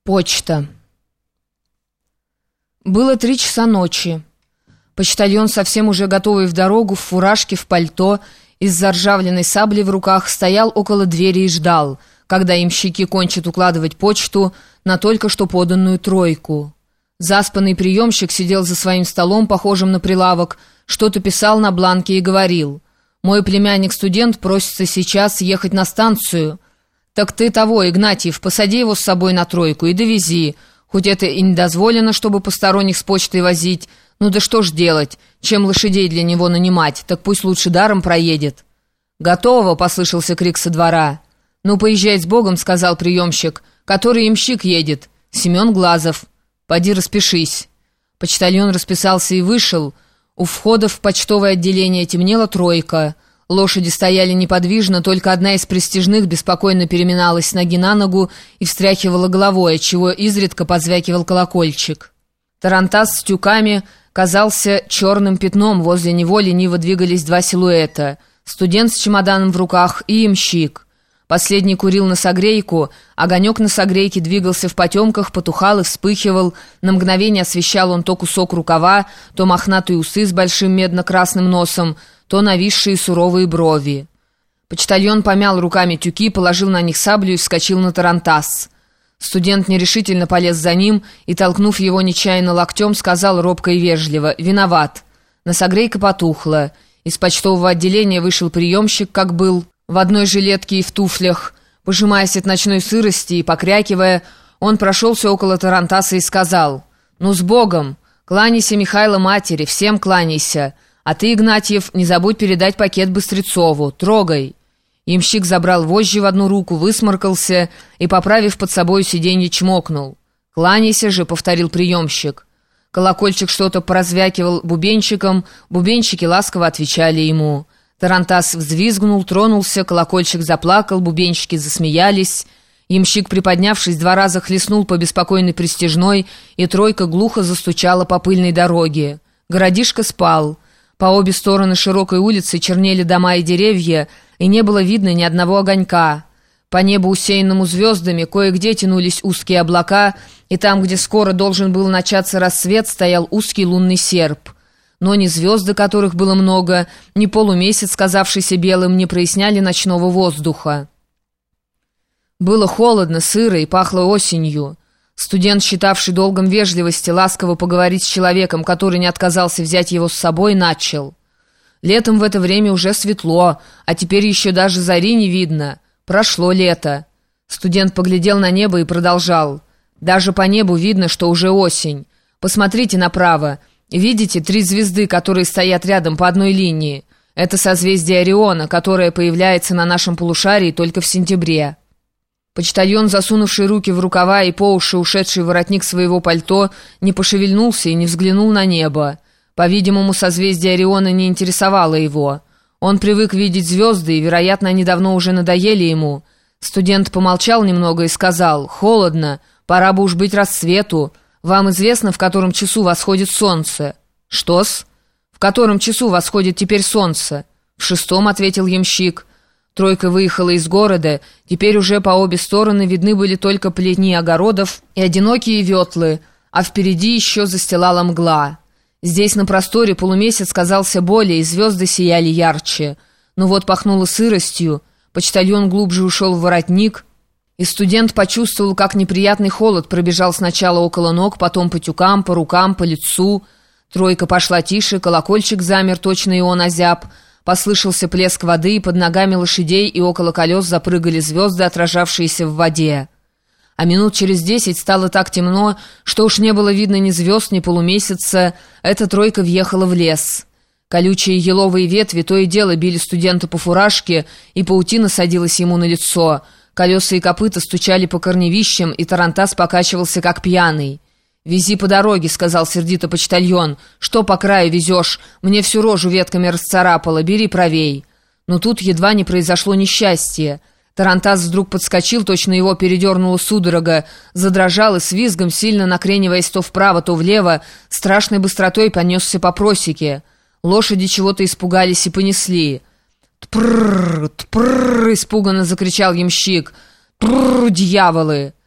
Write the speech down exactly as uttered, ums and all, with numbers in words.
Почта. Было три часа ночи. Почтальон, совсем уже готовый в дорогу, в фуражке, в пальто и с заржавленной саблей в руках, стоял около двери и ждал, когда ямщики кончат укладывать почту на только что поданную тройку. Заспанный приемщик сидел за своим столом, похожим на прилавок, что-то писал на бланке и говорил: «Мой племянник-студент просится сейчас ехать на станцию. Так ты того, Игнатьев, посади его с собой на тройку и довези. Хоть это и не дозволено, чтобы посторонних с почтой возить. Ну да что ж делать, чем лошадей для него нанимать, так пусть лучше даром проедет». «Готово!» — послышался крик со двора. «Ну, поезжай с Богом», — сказал приемщик. «Который ямщик едет?» «Семен Глазов». «Поди распишись». Почтальон расписался и вышел. У входа в почтовое отделение темнела тройка. Лошади стояли неподвижно, только одна из престижных беспокойно переминалась с ноги на ногу и встряхивала головой, отчего изредка позвякивал колокольчик. Тарантас с тюками казался черным пятном, возле него лениво двигались два силуэта — студент с чемоданом в руках и ямщик. Последний курил носогрейку, огонек носогрейки двигался в потемках, потухал и вспыхивал, на мгновение освещал он то кусок рукава, то мохнатые усы с большим медно-красным носом, то нависшие суровые брови. Почтальон помял руками тюки, положил на них саблю и вскочил на тарантас. Студент нерешительно полез за ним и, толкнув его нечаянно локтем, сказал робко и вежливо: «Виноват». Носогрейка потухла. Из почтового отделения вышел приемщик, как был, в одной жилетке и в туфлях. Пожимаясь от ночной сырости и покрякивая, он прошелся около тарантаса и сказал: «Ну, с Богом! Кланяйся, Михайло, матери, всем кланяйся. А ты, Игнатьев, не забудь передать пакет Быстрецову. Трогай». Ямщик забрал вожжи в одну руку, высморкался и, поправив под собой сиденье, чмокнул. «Кланяйся же», — повторил приемщик. Колокольчик что-то поразвякивал бубенчиком, бубенчики ласково отвечали ему. Тарантас взвизгнул, тронулся, колокольчик заплакал, бубенчики засмеялись. Ямщик, приподнявшись, два раза хлестнул по беспокойной престижной, и тройка глухо застучала по пыльной дороге. Городишко спал. По обе стороны широкой улицы чернели дома и деревья, и не было видно ни одного огонька. По небу, усеянному звездами, кое-где тянулись узкие облака, и там, где скоро должен был начаться рассвет, стоял узкий лунный серп. Но ни звезды, которых было много, ни полумесяц, казавшийся белым, не проясняли ночного воздуха. Было холодно, сыро и пахло осенью. Студент, считавший долгом вежливости ласково поговорить с человеком, который не отказался взять его с собой, начал: «Летом в это время уже светло, а теперь еще даже зари не видно. Прошло лето». Студент поглядел на небо и продолжал: «Даже по небу видно, что уже осень. Посмотрите направо. Видите три звезды, которые стоят рядом по одной линии? Это созвездие Ориона, которое появляется на нашем полушарии только в сентябре». Почтальон, засунувший руки в рукава и по уши ушедший воротник своего пальто, не пошевельнулся и не взглянул на небо. По-видимому, созвездие Ориона не интересовало его. Он привык видеть звезды, и, вероятно, они давно уже надоели ему. Студент помолчал немного и сказал: «Холодно, пора бы уж быть рассвету. Вам известно, в котором часу восходит солнце?» «Что-с? В котором часу восходит теперь солнце?» «В шестом», — ответил ямщик. Тройка выехала из города. Теперь уже по обе стороны видны были только плетни огородов и одинокие ветлы, а впереди еще застилала мгла. Здесь на просторе полумесяц казался более, и звезды сияли ярче. Но вот пахнуло сыростью, почтальон глубже ушел в воротник, и студент почувствовал, как неприятный холод пробежал сначала около ног, потом по тюкам, по рукам, по лицу. Тройка пошла тише, колокольчик замер, точно и он озяб. Послышался плеск воды, и под ногами лошадей и около колес запрыгали звезды, отражавшиеся в воде. А минут через десять стало так темно, что уж не было видно ни звезд, ни полумесяца. Эта тройка въехала в лес. Колючие еловые ветви то и дело били студента по фуражке, и паутина садилась ему на лицо. Колеса и копыта стучали по корневищам, и тарантас покачивался, как пьяный. «Вези по дороге», — сказал сердито почтальон. «Что по краю везешь? Мне всю рожу ветками расцарапало. Бери правей». Но тут едва не произошло несчастье. Тарантас вдруг подскочил, точно его передернула судорога, задрожал и с визгом, сильно накрениваясь то вправо, то влево, страшной быстротой понесся по просеке. Лошади чего-то испугались и понесли. «Тпрррр, тпрррр!» — испуганно закричал ямщик. «Тпрррр, дьяволы!»